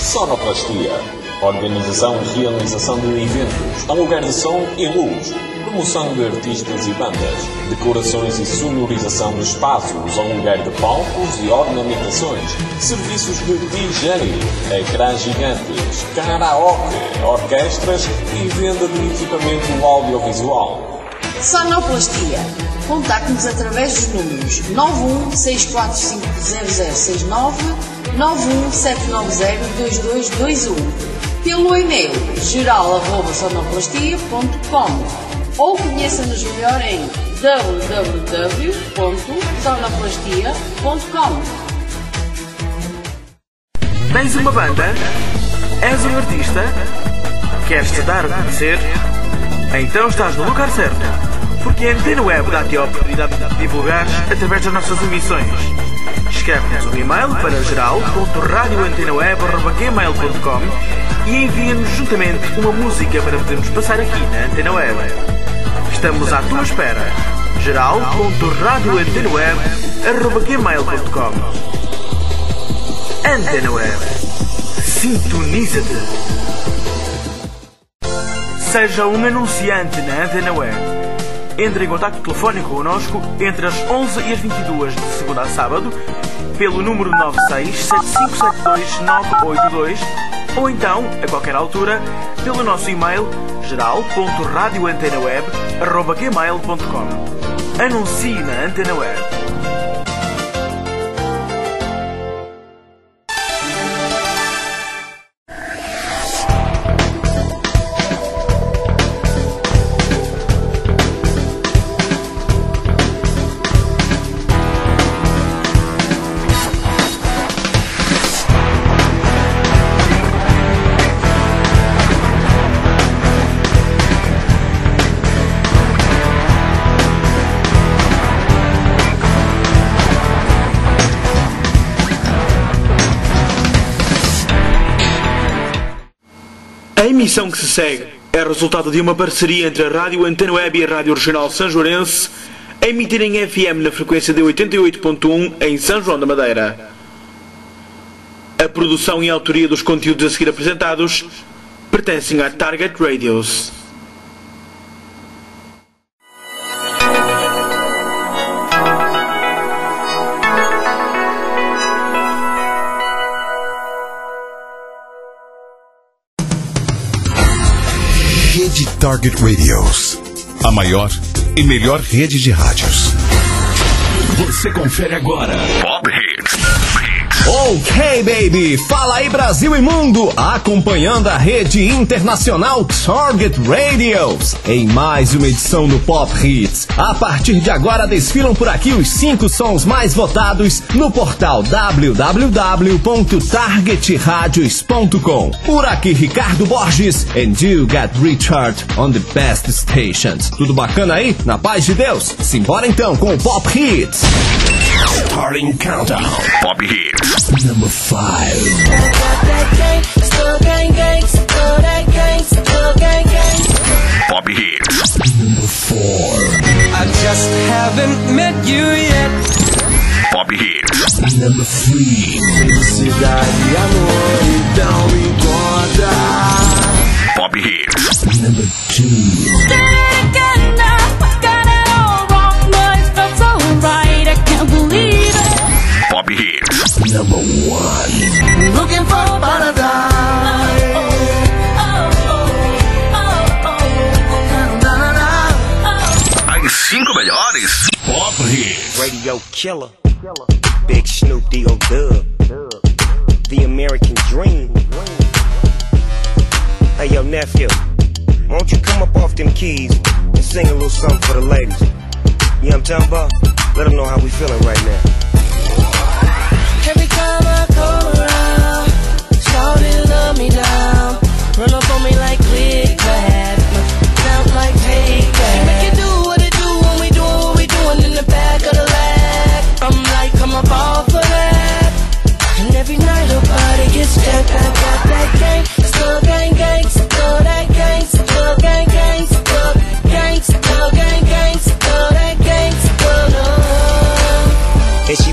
Sonoplastia. Organização e realização de eventos, aluguer de som e luz, promoção de artistas e bandas, decorações e sonorização de espaços, aluguer de palcos e ornamentações, serviços de DJ, ecrãs gigantes, karaoke, orquestras e venda de equipamento audiovisual. Sonoplastia. Contacte-nos através dos números 916450069, 917902221, pelo e-mail geral@sonoplastia.com ou conheça-nos melhor em www.sonoplastia.com. Tens uma banda? És um artista? Queres-te dar a conhecer? Então estás no lugar certo, porque a Antena Web dá-te a oportunidade de divulgares através das nossas emissões. Escreve-nos um e-mail para geral.radioantenaweb@gmail.com e envia-nos juntamente uma música para podermos passar aqui na Antena Web. Estamos à tua espera. geral.radioantenaweb@gmail.com. Antena Web. Sintoniza-te. Seja um anunciante na Antena Web. Entre em contato telefónico connosco entre as 11 e as 22 de segunda a sábado pelo número 967572982 ou então, a qualquer altura, pelo nosso e-mail geral.radioantenaweb@gmail.com. Anuncie na Antena Web. A emissão que se segue é resultado de uma parceria entre a Rádio Antena Web e a Rádio Regional Sanjoarense, a emitir em FM na frequência de 88.1 em São João da Madeira. A produção e a autoria dos conteúdos a seguir apresentados pertencem à Target Radios. Rede Target Radios, a maior e melhor rede de rádios. Você confere agora Pop Hits. Ok, baby! Fala aí, Brasil e mundo! Acompanhando a rede internacional Target Radios em mais uma edição do Pop Hits. A partir de agora desfilam por aqui os 5 sons mais votados no portal www.targetradios.com. Por aqui, Ricardo Borges and you get Richard on the best stations. Tudo bacana aí? Na paz de Deus? Simbora então com o Pop Hits. Starting countdown. Pop Hits. Number 5. Pop Hits. Number 4. I just haven't met you yet. Pop Hits. Number 3. Cidade, amor, então me encontra. Pop Hits. Number 2. Pop Hits. Number 1. Looking for paradise. As 5 melhores. Pop Hits. Radio Killer, Big Snoop D.O. Dub, The American Dream. Hey yo nephew, why don't you come up off them keys and sing a little something for the ladies? You know what I'm talking about? Let them know how we feeling right now. Every time I come around, shawty love me down. Run up on me like click clack, sound like take that. Make it do what it do when we doing what we doing in the back of the lag. I'm like, come up off of that. And every night her body gets jacked. I got that gang, still gang gang, still that gang, still gang gang, still gang, still gang gang, still that gang, still love. And she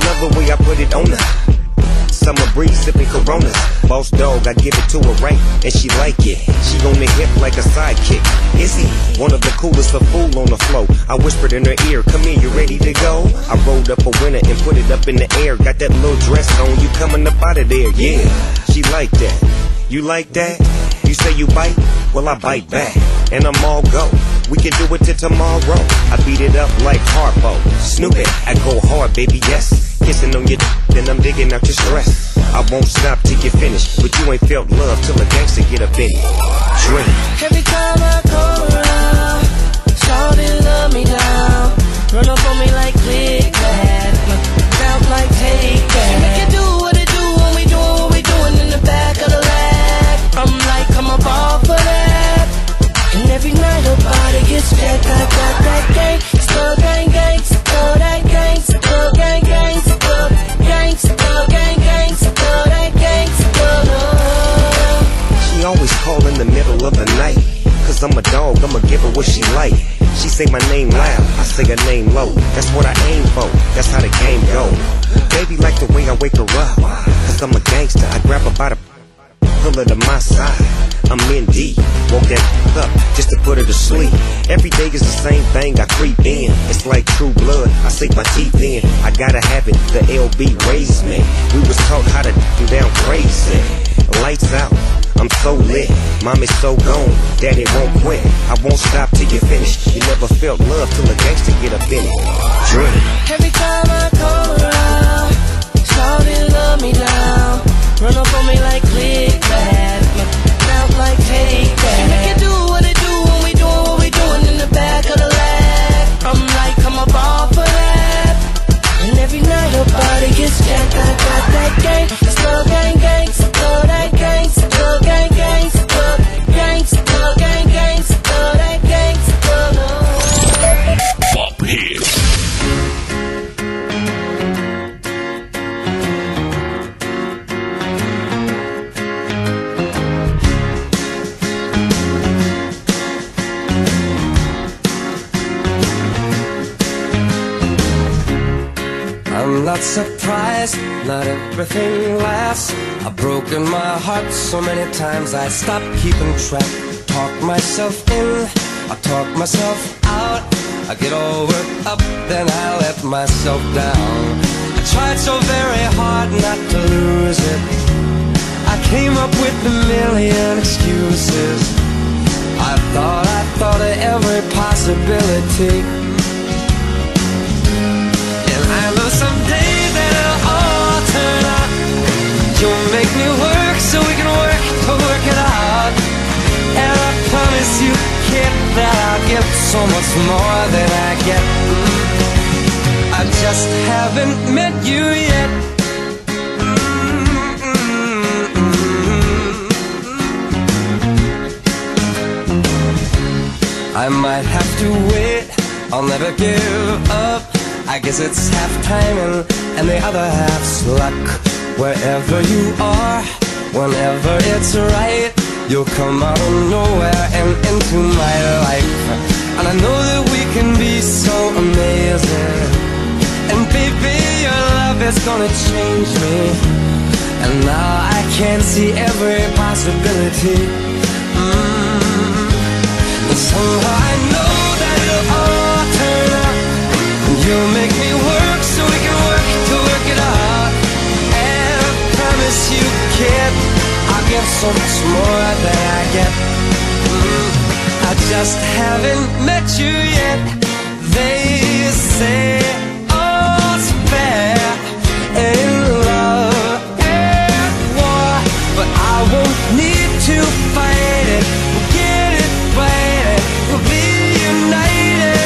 breeze, sipping Coronas. Boss dog, I give it to her right, and she like it. She on the hip like a sidekick. Izzy, one of the coolest, a fool on the flow. I whispered in her ear, come here, you ready to go? I rolled up a winner and put it up in the air. Got that little dress on, you coming up out of there, yeah. She like that. You like that? You say you bite? Well, I bite back, and I'm all go. We can do it till tomorrow. I beat it up like Harpo. Snoop it, I go hard, baby, yes. Kissing on your then I'm digging out your stress. I won't stop till you finish, but you ain't felt love till a gangster get up in it. Drink. Every time I come around, shawty love me down. Run up on me like click that, down like take that. She make it do what it do when we do what we doing in the back of the lab. I'm like, I'm a ball for that. And every night her body gets jacked. I got that gang, still gang, gang, still that gang, still gang, gang, still gang, still gang, gang, still that gang, still love. She always call in the middle of the night, cause I'm a dog, I'ma give her what she like. She say my name loud, I say her name low. That's what I aim for, that's how the game go. Baby like the way I wake her up, cause I'm a gangster. I grab her by the pull her to my side. I'm in deep, woke that up just to put her to sleep. Every day is the same thing, I creep in. It's like true blood, I sink my teeth in. I gotta have it, the LB raised me. We was taught how to do down crazy. Lights out, I'm so lit. Mommy's so gone, daddy won't quit. I won't stop till you finish. You never felt love till a gangster get up in it. Drink. Every time I come around, shawty love me down. Run up on me like click that, down like take that. She make it do what it do when we doing what we doing in the back of the lab. I'm like, I'm a ball for that. And every night her body gets jacked. I got that gang, still gang, gang, still that gang, still gang, gang, still gang, still gang, gang, still that gang, still love. Pop Hits. I'm not surprised, not everything lasts. I've broken my heart so many times I stopped keeping track. Talk myself in, I talk myself out. I get all worked up, then I let myself down. I tried so very hard not to lose it. I came up with a million excuses. I thought of every possibility. I know someday that it'll all turn out. You'll make me work so we can work to work it out. And I promise you, kid, that I'll give so much more than I get. I just haven't met you yet. I might have to wait, I'll never give up. I guess it's half timing and the other half's luck. Wherever you are, whenever it's right, you'll come out of nowhere and into my life. And I know that we can be so amazing. And baby, your love is gonna change me. And now I can see every possibility. And somehow I know that it'll all turn out. You'll make me work so we can work to work it out. And I promise you, kid, I'll give so much more than I get. I just haven't met you yet. They say all's fair in love and war, but I won't need to fight it. We'll get it right, we'll be united.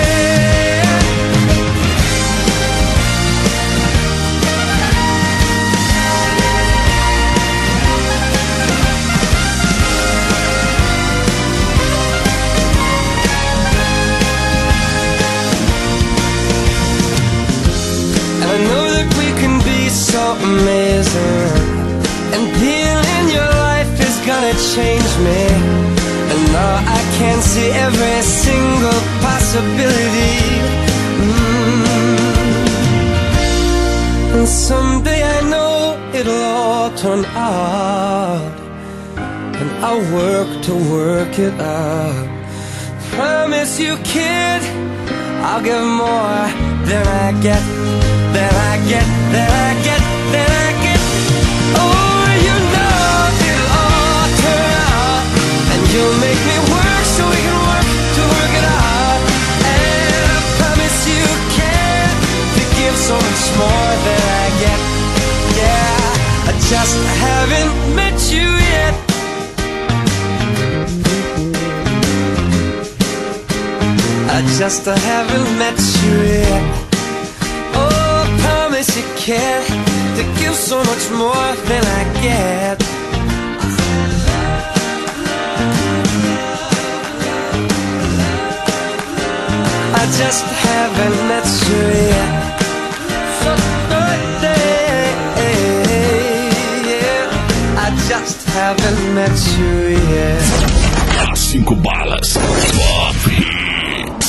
I know that we can be so amazing, and being in your life is gonna change me. And now I can see every single possibility. And someday I know it'll all all turn out, and I'll work to work it out. Promise you, kid, I'll give more than I get, than I get, than I get, than I get. Oh, you know it'll all turn out, and you'll make me work so we can work to work it out. And I promise you, kid, to give so much more than I get. Yeah, I just haven't met you yet. I just haven't met you yet. Oh, I promise you can to give so much more than I get. I just haven't met you yet. So birthday, yeah. I just haven't met you yet. 5 balas. Pop Hits.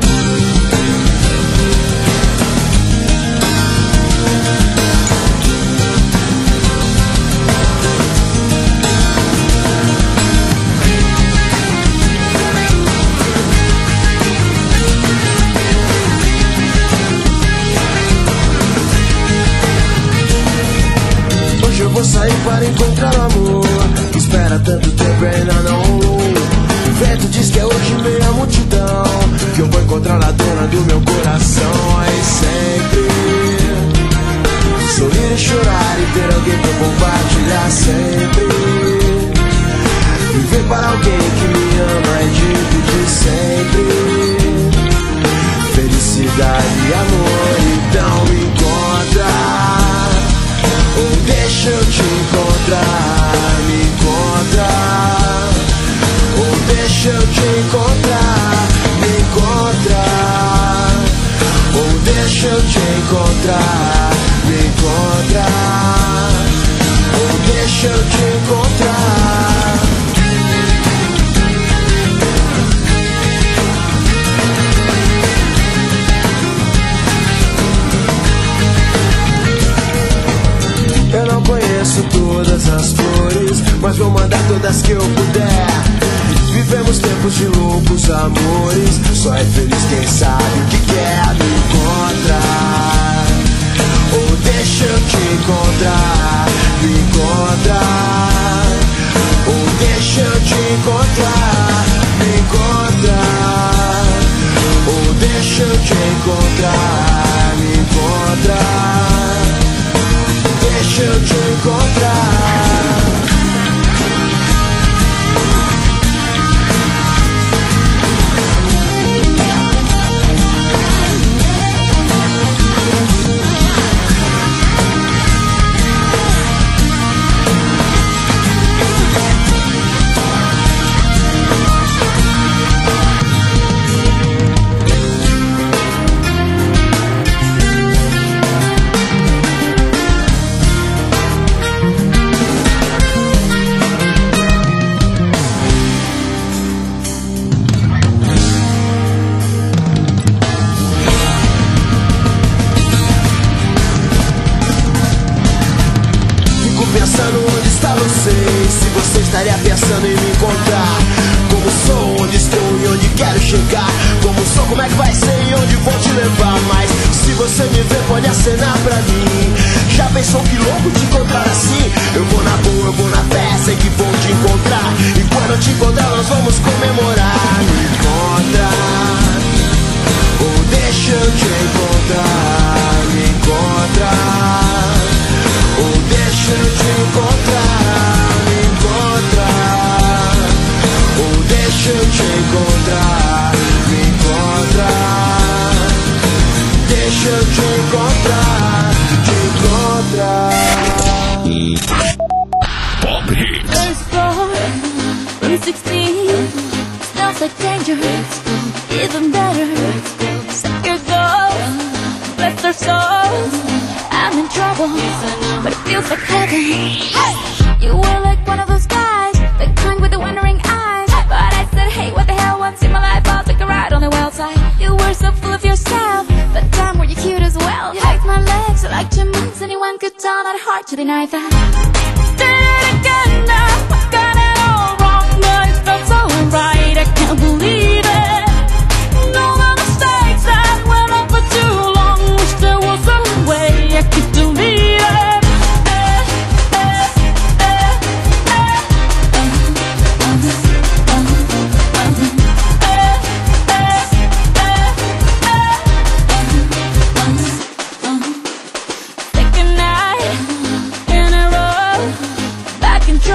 Hoje eu vou sair para encontrar o amor. Espera tanto tempo e ainda não rolou. O vento diz que é hoje meia multidão, que eu vou encontrar a dona do meu coração. Aí sempre sorrir e chorar e ter alguém pra compartilhar sempre. Viver para alguém que me ama é dividir sempre. Felicidade e amor, então me encontra. Ou deixa eu te encontrar, me encontra. Ou deixa eu te encontrar, me encontra. Ou deixa eu te encontrar, me encontra. Ou deixa eu te encontrar. Eu não conheço todas as flores, mas vou mandar todas que eu puder. Vivemos tempos de loucos amores, só é feliz quem sabe o que quer. Me encontrar, ou deixa eu te encontrar, me encontrar. Ou deixa eu te encontrar, me encontrar. Ou deixa eu te encontrar, me encontrar. Deixa eu te encontrar. Estaria pensando em me encontrar. Como sou, onde estou e onde quero chegar. Como sou, como é que vai ser e onde vou te levar. Mas se você me ver, pode acenar pra mim. Já pensou que louco te encontrar assim? Eu vou na boa, eu vou na fé, sei que vou te encontrar. E quando eu te encontrar, nós vamos comemorar. Me encontra, ou deixa eu te encontrar. Me encontra, ou deixa eu te encontrar. Ou deixa eu te encontrar, me encontrar. Deixa eu te encontrar, Pop Hits. First floor, room 16. Smells like danger. Even better. Second goal, bless their souls. I'm in trouble, but it feels like heaven. Hey! You were like one of those guys that clung with the wondering eyes. But I said, hey, what the hell? Once in my life, I'll take a ride on the wild side. You were so full of yourself, but damn, were you cute as well. You liked my legs, you liked your moves. Anyone could tell, not hard to deny that.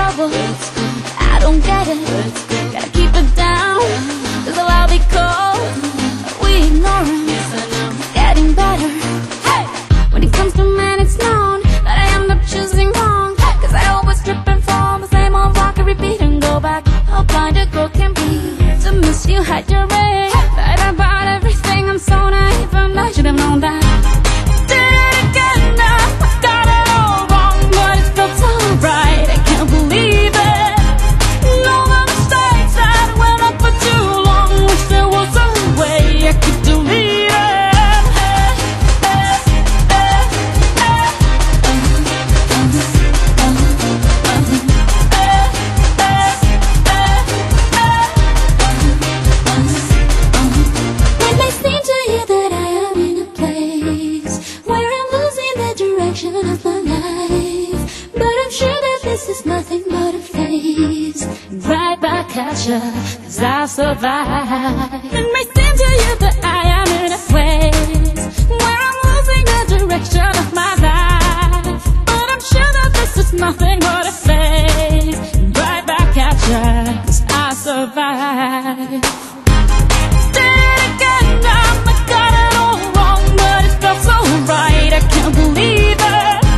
trouble. I don't get it. Gotta keep it down, 'cause I'll be cold. We ignore him. Getting better. Hey! When it comes to men, it's known that I end up choosing wrong. 'Cause I always trip and fall, the same old rock and repeat and go back. How blind a girl can be to miss you, hide your ring. Lied about everything, I'm so naive, and I should have known that. Did it again now, I got it all wrong, but it felt so right, I can't believe it. All the mistakes that went on for too long, wish there was a way I could delete it. Of my life, but I'm sure that this is nothing but a phase. Right back at you, 'cause I'll survive. It may seem to you that I am in a place where I'm losing the direction of my life, but I'm sure that this is nothing but a phase. Right back at you, 'cause I'll survive. Did it again now, I got it all wrong, but it felt so right, I can't believe it.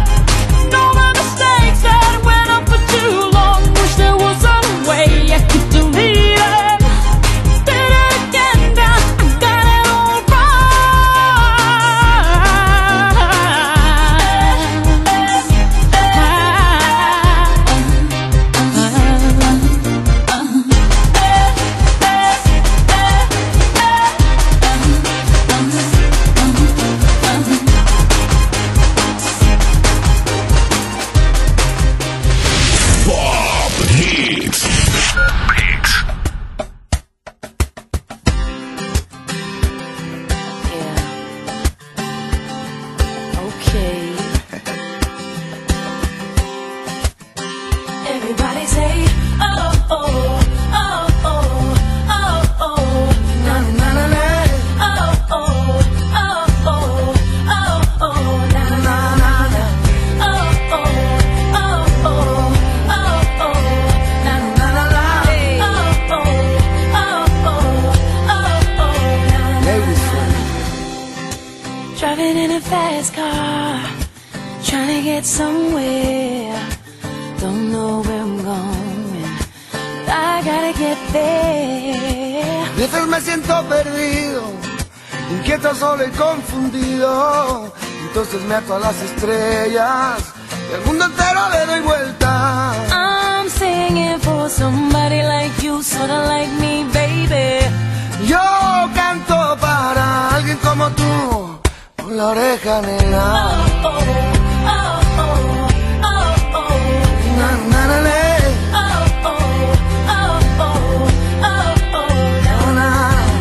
Driving in a fast car, trying to get somewhere. Don't know where I'm going, I gotta get there. A veces me siento perdido, inquieto, solo y confundido. Entonces me ato a las estrellas y al mundo entero le doy vuelta. I'm singing for somebody like you, sorta like me, baby. Yo canto para alguien como tú, por la oreja, nena. Oh, oh, oh, oh, oh, oh. Na, na, na, na. Oh, oh, oh, oh, oh, oh, Na, na.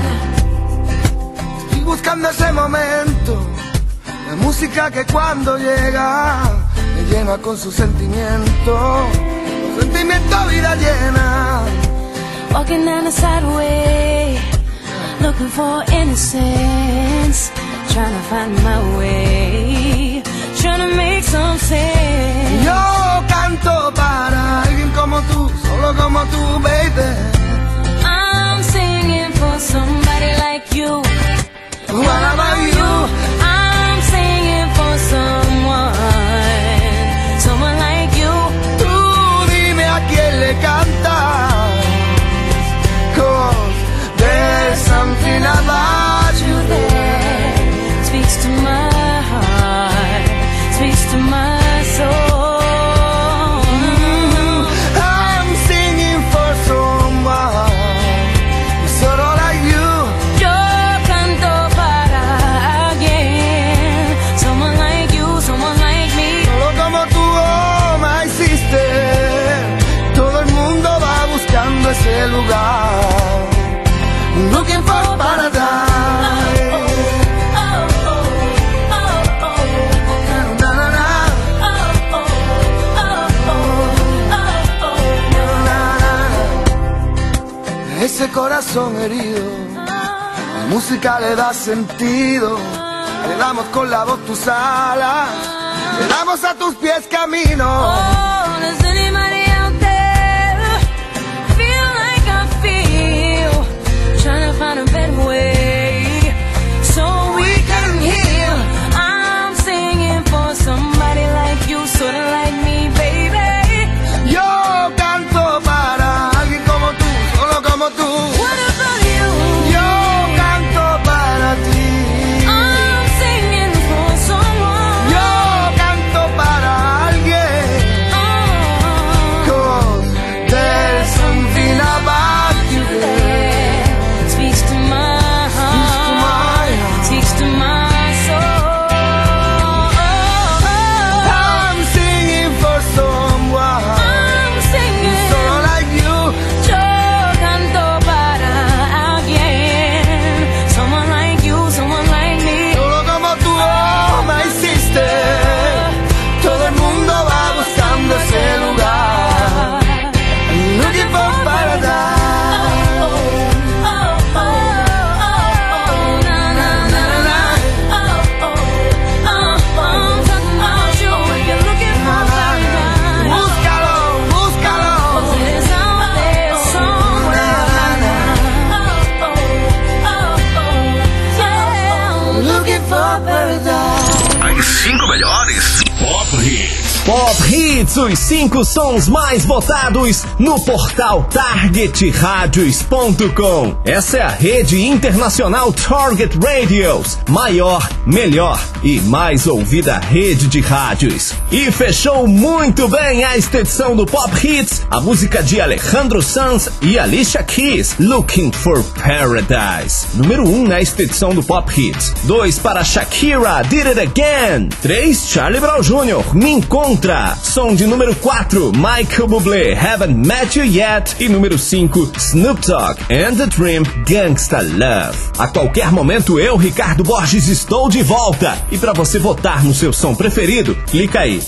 Estoy buscando ese momento, la música que cuando llega me llena con su sentimiento, sentimiento vida llena. Walking down the sideway, looking for innocence, trying to find my way, trying to make some sense. Yo canto para alguien como tú, solo como tú, baby. I'm singing for somebody like you. What about you? I'm singing for someone like you. Tú dime a quién le cantas, 'cause there's something about you there. Speaks to my heart, speaks to my soul. I'm singing for someone sort of like you. Yo canto para alguien, someone like you, someone like me. Solo como tú, oh my sister. Todo el mundo va buscando ese lugar, looking for paradise. Ese corazón herido, la música le da sentido. Le damos con la voz tus alas, le damos a tus pies camino. Oh, there's anybody out there Hits, os 5 sons mais votados no portal targetradios.com. Essa é a rede internacional Target Radios, maior, melhor e mais ouvida rede de rádios. E fechou muito bem esta edição do Pop Hits, a música de Alejandro Sanz e Alicia Keys, Looking for Paradise. Número 1 nesta edição do Pop Hits. 2 para Shakira, Did It Again. 3, Charlie Brown Jr., Me Encontra. Som de número 4, Michael Bublé, Haven't Met You Yet. E número 5, Snoop Dogg and the Dream, Gangsta Love. A qualquer momento eu, Ricardo Borges, estou de volta. E para você votar no seu som preferido, clica aí,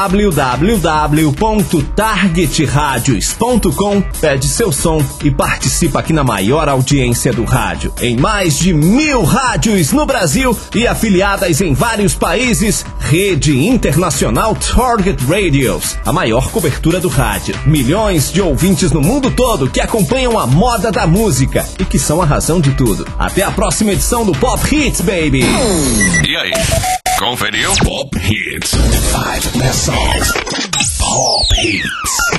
www.targetradios.com, pede seu som e participa aqui na maior audiência do rádio. Em mais de 1000 rádios no Brasil e afiliadas em vários países, Rede Internacional Target Radios, a maior cobertura do rádio. Milhões de ouvintes no mundo todo que acompanham a moda da música e que são a razão de tudo. Até a próxima edição do Pop Hits, baby! E aí, conferiu? Pop Hits. 5 best songs. Pop Hits.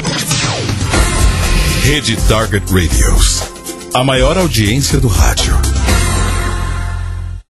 Rede Target Radios, a maior audiência do rádio.